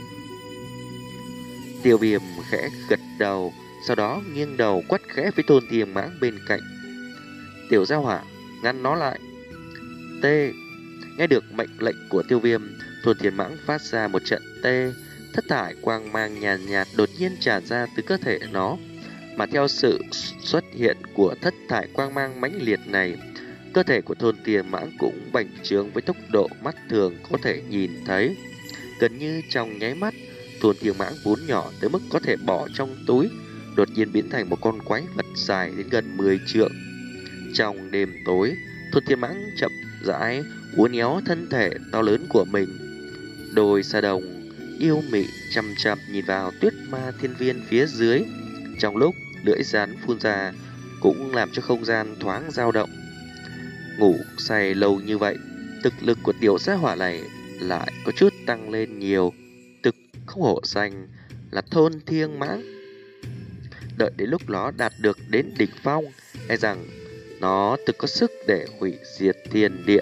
S1: Tiêu Viêm khẽ gật đầu, sau đó nghiêng đầu quát khẽ với Thôn Thiên Mãng bên cạnh. Tiểu gia hỏa, ngăn nó lại. T. Nghe được mệnh lệnh của Tiêu Viêm, Thôn Thiên Mãng phát ra một trận tê. Thất thải quang mang nhàn nhạt, nhạt đột nhiên tràn ra từ cơ thể nó, mà theo sự xuất hiện của thất thải quang mang mãnh liệt này, cơ thể của Thôn Thiên Mãng cũng bành trướng với tốc độ mắt thường có thể nhìn thấy. Gần như trong nháy mắt, Thôn Thiên Mãng vốn nhỏ tới mức có thể bỏ trong túi, đột nhiên biến thành một con quái vật dài đến gần mười trượng. Trong đêm tối, Thôn Thiên Mãng chậm rãi uốn éo thân thể to lớn của mình. Đôi sa đồng yêu mị chăm chăm nhìn vào tuyết ma thiên viên phía dưới. Trong lúc lưỡi rắn phun ra cũng làm cho không gian thoáng dao động. Ngủ say lâu như vậy, thực lực của tiểu gia hỏa này lại có chút tăng lên nhiều. Thực không hổ danh là thôn thiên mãng. Đợi đến lúc nó đạt được đến đỉnh phong, e rằng nó thực có sức để hủy diệt thiên địa.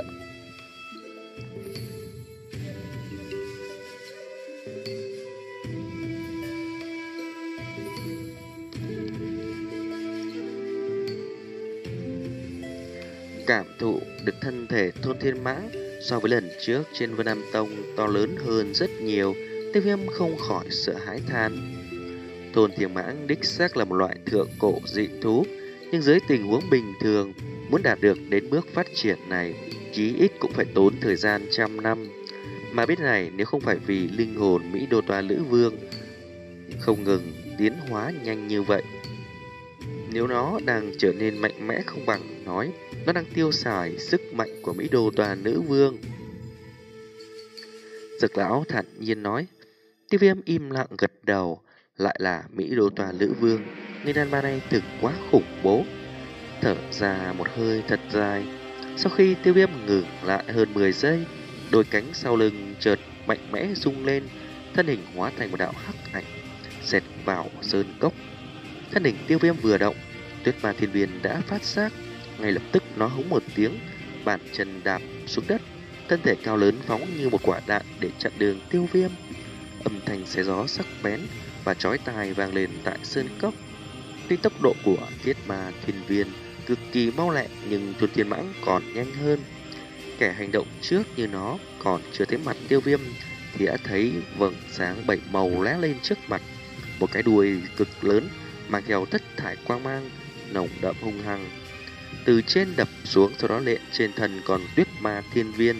S1: Cảm thụ được thân thể thôn thiên mãng so với lần trước trên Vân Nam Tông to lớn hơn rất nhiều, Tiêu Viêm không khỏi sợ hãi than. Thôn thiên mãng đích xác là một loại thượng cổ dị thú, nhưng dưới tình huống bình thường, muốn đạt được đến bước phát triển này, chí ít cũng phải tốn thời gian trăm năm. Mà biết này, nếu không phải vì linh hồn Mỹ Đô Toa Lữ Vương không ngừng tiến hóa nhanh như vậy, nếu nó đang trở nên mạnh mẽ không bằng nói, nó đang tiêu xài sức mạnh của Mỹ Đô Toa Nữ Vương. Dực lão thản nhiên nói. Tiêu Viêm im lặng gật đầu. Lại là Mỹ Đô Toa Nữ Vương, người đàn bà này thực quá khủng bố. Thở ra một hơi thật dài. Sau khi Tiêu Viêm ngừng lại hơn mười giây, đôi cánh sau lưng chợt mạnh mẽ rung lên, thân hình hóa thành một đạo hắc ảnh xẹt vào sơn cốc. Thân hình Tiêu Viêm vừa động, Tuyết Ma Thiên Viên đã phát giác. Ngay lập tức nó hống một tiếng, bàn chân đạp xuống đất, thân thể cao lớn phóng như một quả đạn để chặn đường Tiêu Viêm. Âm thanh xé gió sắc bén và chói tai vang lên tại sơn cốc. Tuy tốc độ của Thiết Ma Thiên Viên cực kỳ mau lẹ, nhưng Tuân Thiên Mãng còn nhanh hơn. Kẻ hành động trước như nó còn chưa thấy mặt Tiêu Viêm thì đã thấy vầng sáng bảy màu lóe lên trước mặt. Một cái đuôi cực lớn mang theo thất thải quang mang nồng đậm hung hăng từ trên đập xuống, sau đó lệ trên thân còn Tuyết Ma Thiên Viên.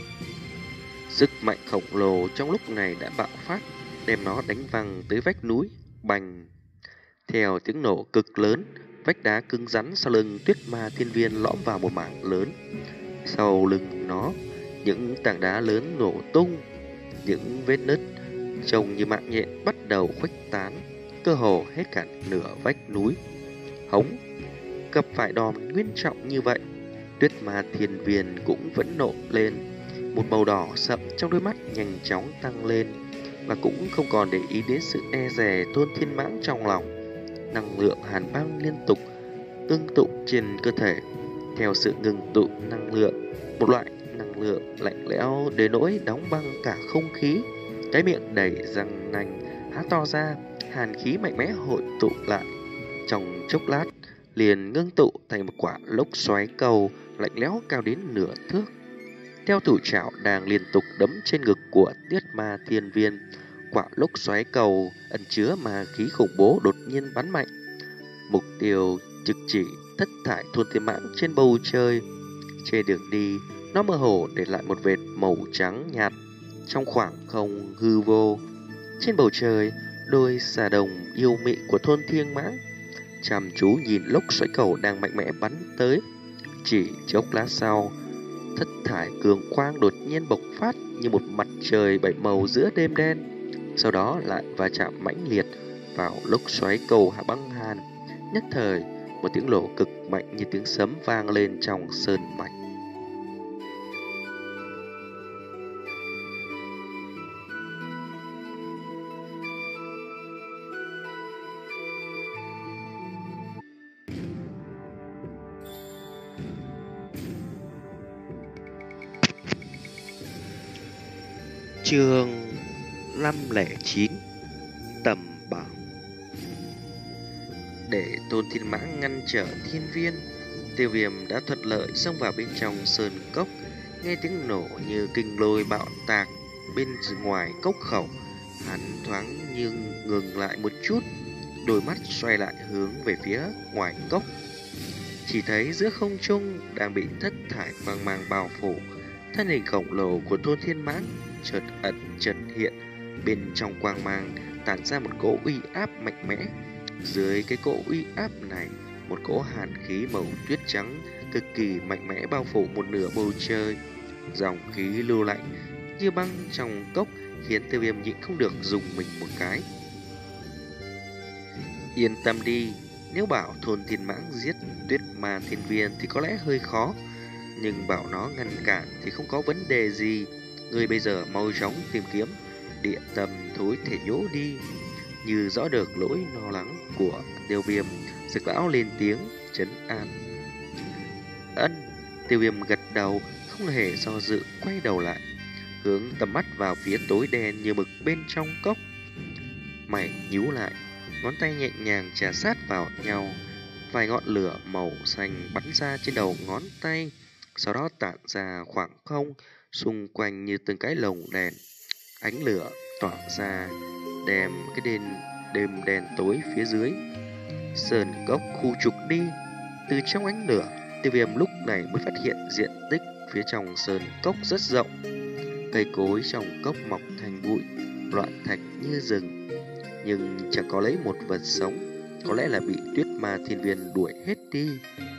S1: Sức mạnh khổng lồ trong lúc này đã bạo phát, đem nó đánh văng tới vách núi. Bành! Theo tiếng nổ cực lớn, vách đá cứng rắn sau lưng Tuyết Ma Thiên Viên lõm vào một mảng lớn. Sau lưng nó, những tảng đá lớn nổ tung, những vết nứt trông như mạng nhện bắt đầu khuếch tán, cơ hồ hết cả nửa vách núi. Hống! Gặp phải đòn nghiêm trọng như vậy, Tuyết Ma Thiên Viên cũng vẫn nộ lên. Một màu đỏ sậm trong đôi mắt nhanh chóng tăng lên, và cũng không còn để ý đến sự e dè Tôn Thiên Mãng trong lòng. Năng lượng hàn băng liên tục tương tụ trên cơ thể. Theo sự ngừng tụ năng lượng, một loại năng lượng lạnh lẽo đến nỗi đóng băng cả không khí. Cái miệng đầy răng nanh há to ra, hàn khí mạnh mẽ hội tụ lại. Trong chốc lát, liền ngưng tụ thành một quả lốc xoáy cầu lạnh lẽo cao đến nửa thước. Theo thủ trảo đang liên tục đấm trên ngực của Tuyết Ma Thiên Viên, quả lốc xoáy cầu ẩn chứa ma khí khủng bố đột nhiên bắn mạnh. Mục tiêu trực chỉ thất thải Thôn Thiên Mãng trên bầu trời. Trên đường đi, nó mơ hồ để lại một vệt màu trắng nhạt trong khoảng không hư vô. Trên bầu trời, đôi xà đồng yêu mị của Thôn Thiên Mãng chăm chú nhìn lốc xoáy cầu đang mạnh mẽ bắn tới. Chỉ chốc lát sau, thất thải cường quang đột nhiên bộc phát như một mặt trời bảy màu giữa đêm đen, sau đó lại va chạm mãnh liệt vào lốc xoáy cầu hạ băng hàn. Nhất thời, một tiếng nổ cực mạnh như tiếng sấm vang lên trong sơn mạch. Chương năm lẻ chín Tầm Bảo. Để Tôn Thiên Mãng ngăn trở Thiên Viên, Tiêu Viêm đã thuận lợi xông vào bên trong sơn cốc. Nghe tiếng nổ như kinh lôi bạo tạc bên ngoài cốc khẩu, hắn thoáng như ngừng lại một chút, đôi mắt xoay lại hướng về phía ngoài cốc. Chỉ thấy giữa không trung đang bị thất thải quang mang bao phủ. Thân hình khổng lồ của Tôn Thiên Mãng chợt ẩn chợt hiện, bên trong quang mang tản ra một cỗ uy áp mạnh mẽ. Dưới cái cỗ uy áp này, một cỗ hàn khí màu tuyết trắng cực kỳ mạnh mẽ bao phủ một nửa bầu trời. Dòng khí lưu lạnh như băng trong cốc khiến Tiêu Viêm nhịn không được dùng mình một cái. Yên tâm đi, Nếu bảo thôn Thiên Mãng giết Tuyết Ma Thiên Viên thì có lẽ hơi khó, nhưng bảo nó ngăn cản thì không có vấn đề gì. Người bây giờ mau chóng tìm kiếm địa tâm thối thể nhũ đi. Như rõ được nỗi lo lắng của Tiêu Viêm, Dực Lão lên tiếng trấn an. Ân. Tiêu Viêm gật đầu, không hề do dự, quay đầu lại, hướng tầm mắt vào phía tối đen như mực bên trong cốc. Mày nhíu lại, ngón tay nhẹ nhàng chà sát vào nhau, vài ngọn lửa màu xanh bắn ra trên đầu ngón tay, sau đó tản ra khoảng không xung quanh như từng cái lồng đèn. Ánh lửa tỏa ra đem cái đêm đêm đen tối phía dưới sơn cốc khu trục đi. Từ trong ánh lửa, Tiêu Viêm lúc này mới phát hiện diện tích phía trong sơn cốc rất rộng. Cây cối trong cốc mọc thành bụi, loạn thạch như rừng, nhưng chẳng có lấy một vật sống, có lẽ là bị Tuyết Ma Thiên Viên đuổi hết đi.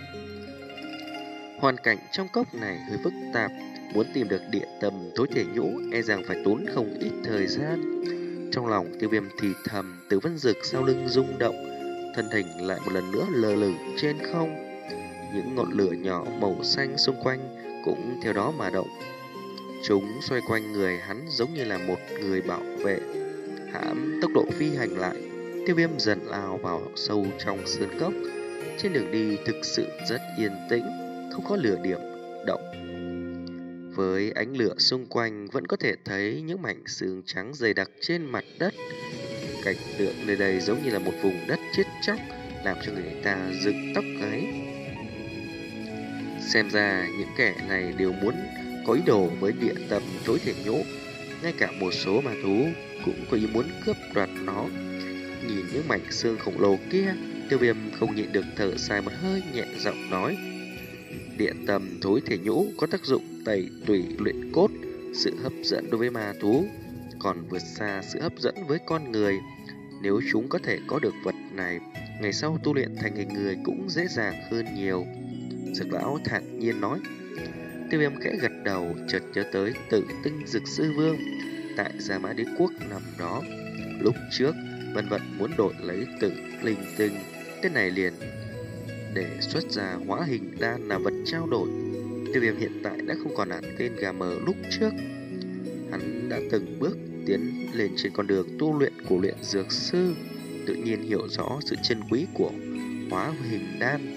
S1: Hoàn cảnh trong cốc này hơi phức tạp, muốn tìm được địa tâm tối thể nhũ e rằng phải tốn không ít thời gian. Trong lòng Tiêu Viêm thì thầm, Tử Vân Dực sau lưng rung động, thân hình lại một lần nữa lơ lửng trên không. Những ngọn lửa nhỏ màu xanh xung quanh cũng theo đó mà động. Chúng xoay quanh người hắn giống như là một người bảo vệ. Hãm tốc độ phi hành lại, Tiêu Viêm dần lao vào sâu trong sơn cốc. Trên đường đi thực sự rất yên tĩnh, không có lửa điểm động. Với ánh lửa xung quanh vẫn có thể thấy những mảnh xương trắng dày đặc trên mặt đất. Cảnh tượng nơi đây giống như là một vùng đất chết chóc, làm cho người ta dựng tóc gáy. Xem ra những kẻ này đều muốn có ý đồ với địa tâm tối thể nhũ. Ngay cả một số ma thú cũng có ý muốn cướp đoạt nó. Nhìn những mảnh xương khổng lồ kia, Tiêu Viêm không nhịn được thở dài một hơi, nhẹ giọng nói: địa tâm thối thể nhũ có tác dụng tẩy tủy luyện cốt, sự hấp dẫn đối với ma thú còn vượt xa sự hấp dẫn với con người. Nếu chúng có thể có được vật này, ngày sau tu luyện thành hình người cũng dễ dàng hơn nhiều. Dực Lão thản nhiên nói. Tiêu Viêm khẽ gật đầu, chợt nhớ tới Tử Tinh Dực Sư Vương tại Gia Mã Đế Quốc năm đó. Lúc trước Vân Vận muốn đổi lấy Tử Linh Tinh, tên này liền để xuất ra hóa hình đan làm vật trao đổi. Tiêu Viêm hiện tại đã không còn là tên gà mờ lúc trước. Hắn đã từng bước tiến lên trên con đường tu luyện của luyện dược sư, tự nhiên hiểu rõ sự chân quý của hóa hình đan,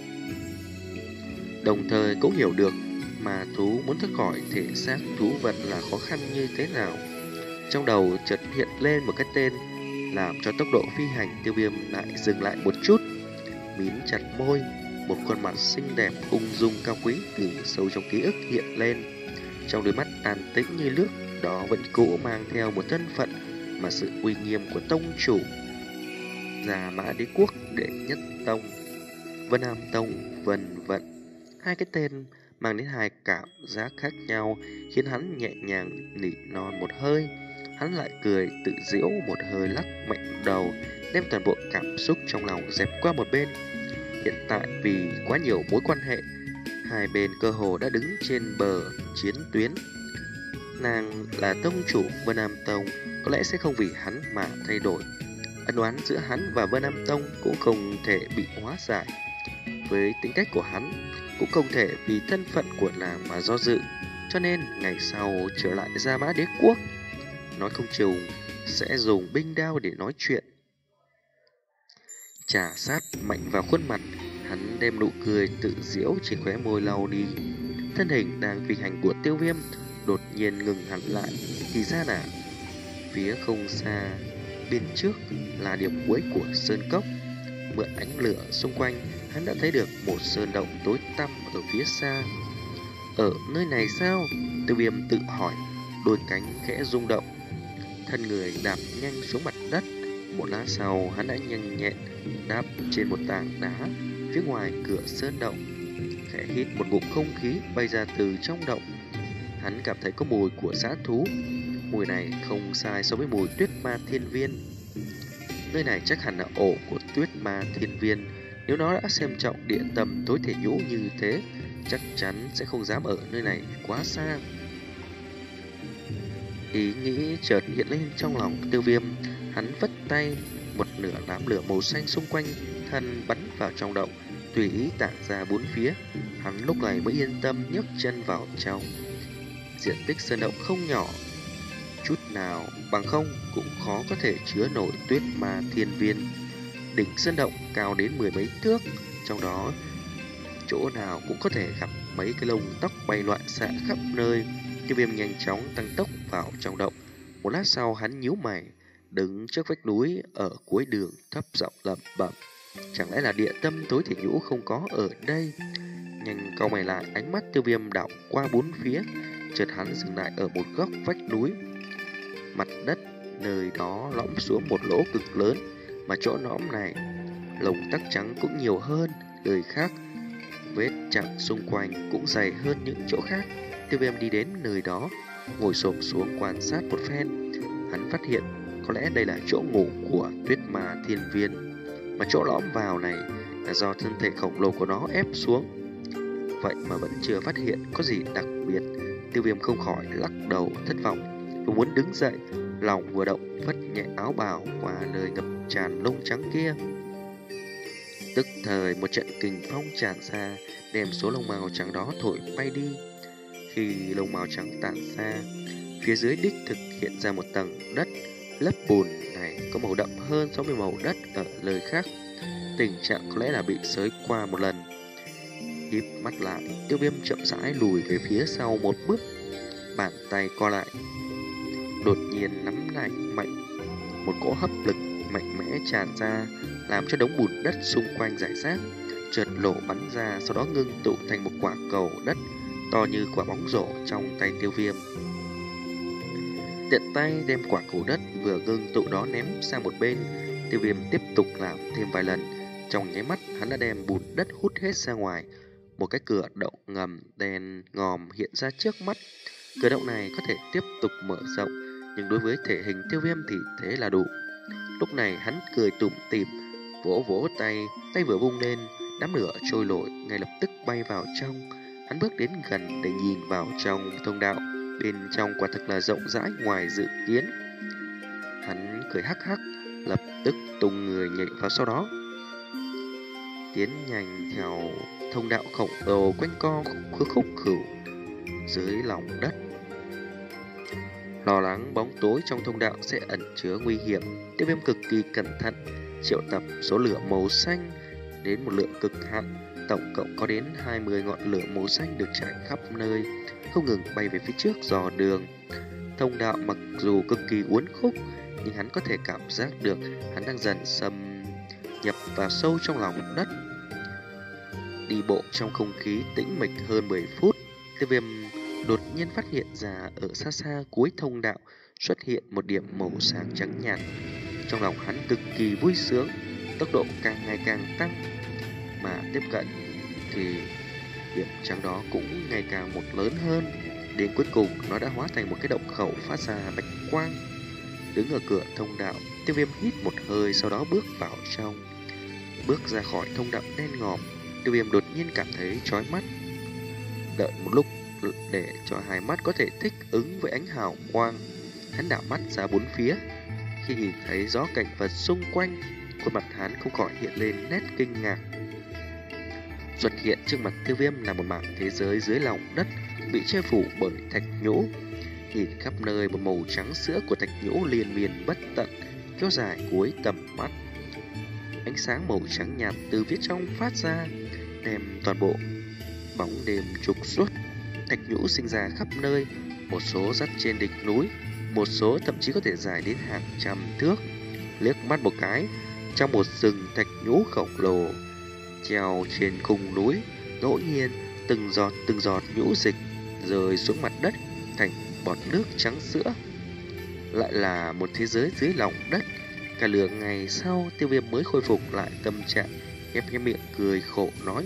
S1: đồng thời cũng hiểu được mà thú muốn thoát khỏi thể xác thú vật là khó khăn như thế nào. Trong đầu chợt hiện lên một cái tên làm cho tốc độ phi hành Tiêu Viêm lại dừng lại một chút, mím chặt môi. Một khuôn mặt xinh đẹp ung dung cao quý từ sâu trong ký ức hiện lên. Trong đôi mắt an tĩnh như nước đó vẫn cũ mang theo một thân phận mà sự uy nghiêm của tông chủ Gia Mã Đế Quốc đệ nhất tông, Vân Nam Tông, vân vân. Hai cái tên mang đến hai cảm giác khác nhau, khiến hắn nhẹ nhàng nỉ non một hơi. Hắn lại cười tự giễu một hơi, lắc mạnh đầu, đem toàn bộ cảm xúc trong lòng dẹp qua một bên. Hiện tại vì quá nhiều mối quan hệ, hai bên cơ hồ đã đứng trên bờ chiến tuyến. Nàng là tông chủ Vân Nam Tông, có lẽ sẽ không vì hắn mà thay đổi. Ân oán giữa hắn và Vân Nam Tông cũng không thể bị hóa giải. Với tính cách của hắn, cũng không thể vì thân phận của nàng mà do dự. Cho nên ngày sau trở lại Gia Mã Đế Quốc, nói không chừng sẽ dùng binh đao để nói chuyện. Chà sát mạnh vào khuôn mặt, hắn đem nụ cười tự giễu trên khóe môi lau đi. Thân hình đang phi hành của Tiêu Viêm đột nhiên ngừng hẳn lại. Thì ra là phía không xa bên trước là điểm cuối của sơn cốc. Mượn ánh lửa xung quanh, hắn đã thấy được một sơn động tối tăm ở phía xa. Ở nơi này sao? Tiêu Viêm tự hỏi, đôi cánh khẽ rung động, thân người đạp nhanh xuống mặt đất. Một lát sau, hắn đã nhanh nhẹn đáp trên một tảng đá phía ngoài cửa sơn động. Khẽ hít một ngụm không khí bay ra từ trong động. Hắn cảm thấy có mùi của dã thú. Mùi này không sai so với mùi Tuyết Ma Thiên Viên. Nơi này chắc hẳn là ổ của Tuyết Ma Thiên Viên. Nếu nó đã xem trọng địa tâm tối thể nhũ như thế, chắc chắn sẽ không dám ở nơi này quá xa. Ý nghĩ chợt hiện lên trong lòng Tiêu Viêm. Hắn vất tay, một nửa đám lửa màu xanh xung quanh thân bắn vào trong động, tùy ý tản ra bốn phía. Hắn lúc này mới yên tâm nhấc chân vào trong. Diện tích sơn động không nhỏ chút nào, bằng không cũng khó có thể chứa nổi tuyết ma thiên viên. Đỉnh sơn động cao đến mười mấy thước, trong đó chỗ nào cũng có thể gặp mấy cái lông tóc bay loạn xạ khắp nơi. Tiêu Viêm nhanh chóng tăng tốc vào trong động. Một lát sau hắn nhíu mày, đứng trước vách núi ở cuối đường thấp giọng lẩm bẩm: chẳng lẽ là địa tâm tối thể nhũ không có ở đây? Nhanh cau mày lại, ánh mắt Tiêu Viêm đảo qua bốn phía, chợt hắn dừng lại ở một góc vách núi. Mặt đất nơi đó lõm xuống một lỗ cực lớn, mà chỗ lõm này lông tóc trắng cũng nhiều hơn, lời khác vết chạm xung quanh cũng dày hơn những chỗ khác. Tiêu Viêm đi đến nơi đó, ngồi xổm xuống quan sát một phen. Hắn phát hiện có lẽ đây là chỗ ngủ của tuyết ma thiên viên, mà chỗ lõm vào này là do thân thể khổng lồ của nó ép xuống. Vậy mà vẫn chưa phát hiện có gì đặc biệt. Tiêu Viêm không khỏi lắc đầu thất vọng, vừa muốn đứng dậy, lòng vừa động, phất nhẹ áo bào qua nơi ngập tràn lông trắng kia. Tức thời một trận kình phong tràn ra, đem số lông màu trắng đó thổi bay đi. Khi lông màu trắng tản ra, phía dưới đích thực hiện ra một tầng đất. Lớp bùn này có màu đậm hơn so với màu đất ở nơi khác. Tình trạng có lẽ là bị xới qua một lần. Híp mắt lại, Tiêu Viêm chậm rãi lùi về phía sau một bước, bàn tay co lại, đột nhiên nắm lại mạnh. Một cỗ hấp lực mạnh mẽ tràn ra, làm cho đống bùn đất xung quanh rải rác chợt nổ bắn ra, sau đó ngưng tụ thành một quả cầu đất to như quả bóng rổ trong tay Tiêu Viêm. Tiện tay đem quả cầu đất vừa ngưng tụ đó ném sang một bên. Tiêu Viêm tiếp tục làm thêm vài lần. Trong nháy mắt hắn đã đem bùn đất hút hết ra ngoài. Một cái cửa động ngầm đen ngòm hiện ra trước mắt. Cửa động này có thể tiếp tục mở rộng, nhưng đối với thể hình Tiêu Viêm thì thế là đủ. Lúc này hắn cười tủm tỉm, vỗ vỗ tay, tay vừa vung lên, đám lửa trôi nổi ngay lập tức bay vào trong. Hắn bước đến gần để nhìn vào trong thông đạo. Bên trong quả thực là rộng rãi ngoài dự kiến. Hắn cười hắc hắc, lập tức tung người nhảy vào sau đó, tiến nhanh theo thông đạo khổng lồ quanh co khúc khúc khửu dưới lòng đất. Lo lắng bóng tối trong thông đạo sẽ ẩn chứa nguy hiểm, Tiêu Viêm cực kỳ cẩn thận triệu tập số lửa màu xanh đến một lượng cực hạn. Tổng cộng có đến hai mươi ngọn lửa màu xanh được trải khắp nơi, không ngừng bay về phía trước dò đường. Thông đạo mặc dù cực kỳ uốn khúc, nhưng hắn có thể cảm giác được hắn đang dần xâm nhập vào sâu trong lòng đất. Đi bộ trong không khí tĩnh mịch hơn mười phút, Tiêu Viêm đột nhiên phát hiện ra ở xa xa cuối thông đạo xuất hiện một điểm màu sáng trắng nhạt. Trong lòng hắn cực kỳ vui sướng, tốc độ càng ngày càng tăng, mà tiếp cận thì điểm trắng đó cũng ngày càng một lớn hơn. Đến cuối cùng nó đã hóa thành một cái động khẩu phát ra bạch quang. Đứng ở cửa thông đạo, Tiêu Viêm hít một hơi, sau đó bước vào trong. Bước ra khỏi thông đạo đen ngòm, Tiêu Viêm đột nhiên cảm thấy chói mắt. Đợi một lúc để cho hai mắt có thể thích ứng với ánh hào quang, hắn đảo mắt ra bốn phía. Khi nhìn thấy rõ cảnh vật xung quanh, khuôn mặt hắn không khỏi hiện lên nét kinh ngạc. Xuất hiện trước mặt Tiêu Viêm là một mảng thế giới dưới lòng đất bị che phủ bởi thạch nhũ. Nhìn khắp nơi một màu trắng sữa của thạch nhũ liên miên bất tận, kéo dài cuối tầm mắt. Ánh sáng màu trắng nhạt từ phía trong phát ra, đem toàn bộ bóng đêm trục xuất. Thạch nhũ sinh ra khắp nơi, một số dắt trên đỉnh núi, một số thậm chí có thể dài đến hàng trăm thước. Liếc mắt một cái, trong một rừng thạch nhũ khổng lồ treo trên khung núi, ngẫu nhiên từng giọt từng giọt nhũ dịch rơi xuống mặt đất thành bọt nước trắng sữa. Lại là một thế giới dưới lòng đất. Cả lửa ngày sau, Tiêu Viêm mới khôi phục lại tâm trạng, nhếch nhếch miệng cười khổ nói: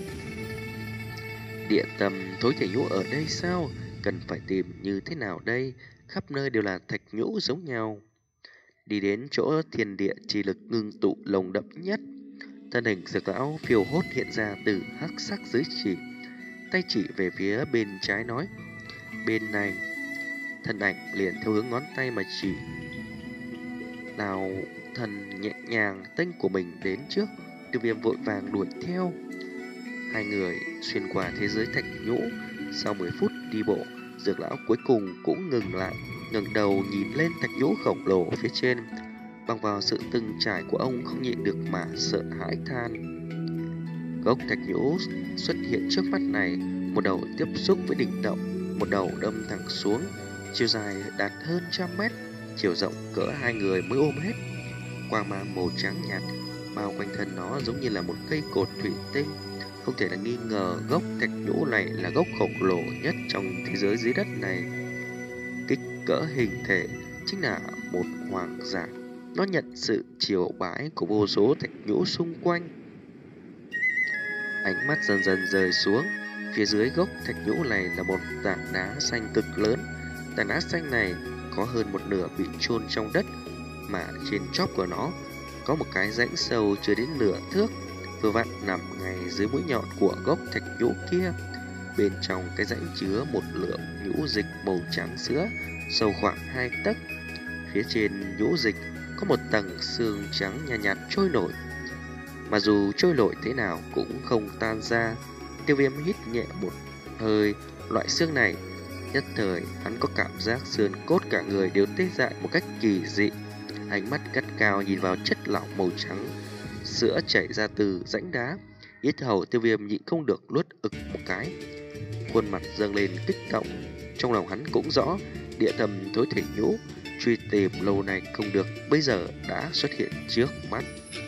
S1: địa tâm tối thể nhũ ở đây sao? Cần phải tìm như thế nào đây? Khắp nơi đều là thạch nhũ giống nhau. Đi đến chỗ thiên địa chi lực ngưng tụ lồng đậm nhất, thân hình Dược lão phiêu hốt hiện ra từ hắc sắc dưới chỉ, tay chỉ về phía bên trái nói: bên này. Thân ảnh liền theo hướng ngón tay mà chỉ. Nào thân nhẹ nhàng tênh của mình đến trước. Tiêu Viêm vội vàng đuổi theo. Hai người xuyên qua thế giới thạch nhũ. Sau mười phút đi bộ, Dược lão cuối cùng cũng ngừng lại, ngẩng đầu nhìn lên thạch nhũ khổng lồ phía trên. Bằng vào sự từng trải của ông không nhịn được mà sợ hãi than. Gốc thạch nhũ xuất hiện trước mắt này, một đầu tiếp xúc với đỉnh động, một đầu đâm thẳng xuống, chiều dài đạt hơn trăm mét, chiều rộng cỡ hai người mới ôm hết. Quang mang màu trắng nhạt bao quanh thân nó giống như là một cây cột thủy tinh. Không thể là nghi ngờ gốc thạch nhũ này là gốc khổng lồ nhất trong thế giới dưới đất này. Kích cỡ hình thể chính là một hoàng giả. Nó nhận sự chiều bái của vô số thạch nhũ xung quanh. Ánh mắt dần dần rời xuống. Phía dưới gốc thạch nhũ này là một tảng đá xanh cực lớn. Tảng đá xanh này có hơn một nửa bị chôn trong đất, mà trên chóp của nó có một cái rãnh sâu chưa đến nửa thước, vừa vặn nằm ngay dưới mũi nhọn của gốc thạch nhũ kia. Bên trong cái rãnh chứa một lượng nhũ dịch màu trắng sữa, sâu khoảng hai tấc. Phía trên nhũ dịch có một tầng xương trắng nhạt nhạt trôi nổi. Mà dù trôi nổi thế nào cũng không tan ra. Tiêu Viêm hít nhẹ một hơi loại xương này. Nhất thời hắn có cảm giác xương cốt cả người đều tê dại một cách kỳ dị. Ánh mắt gắt cao nhìn vào chất lỏng màu trắng sữa chảy ra từ rãnh đá. Yết hầu Tiêu Viêm nhịn không được nuốt ực một cái. Khuôn mặt dâng lên kích động. Trong lòng hắn cũng rõ, địa tâm thối thể nhũ truy tìm lâu nay không được, bây giờ đã xuất hiện trước mắt.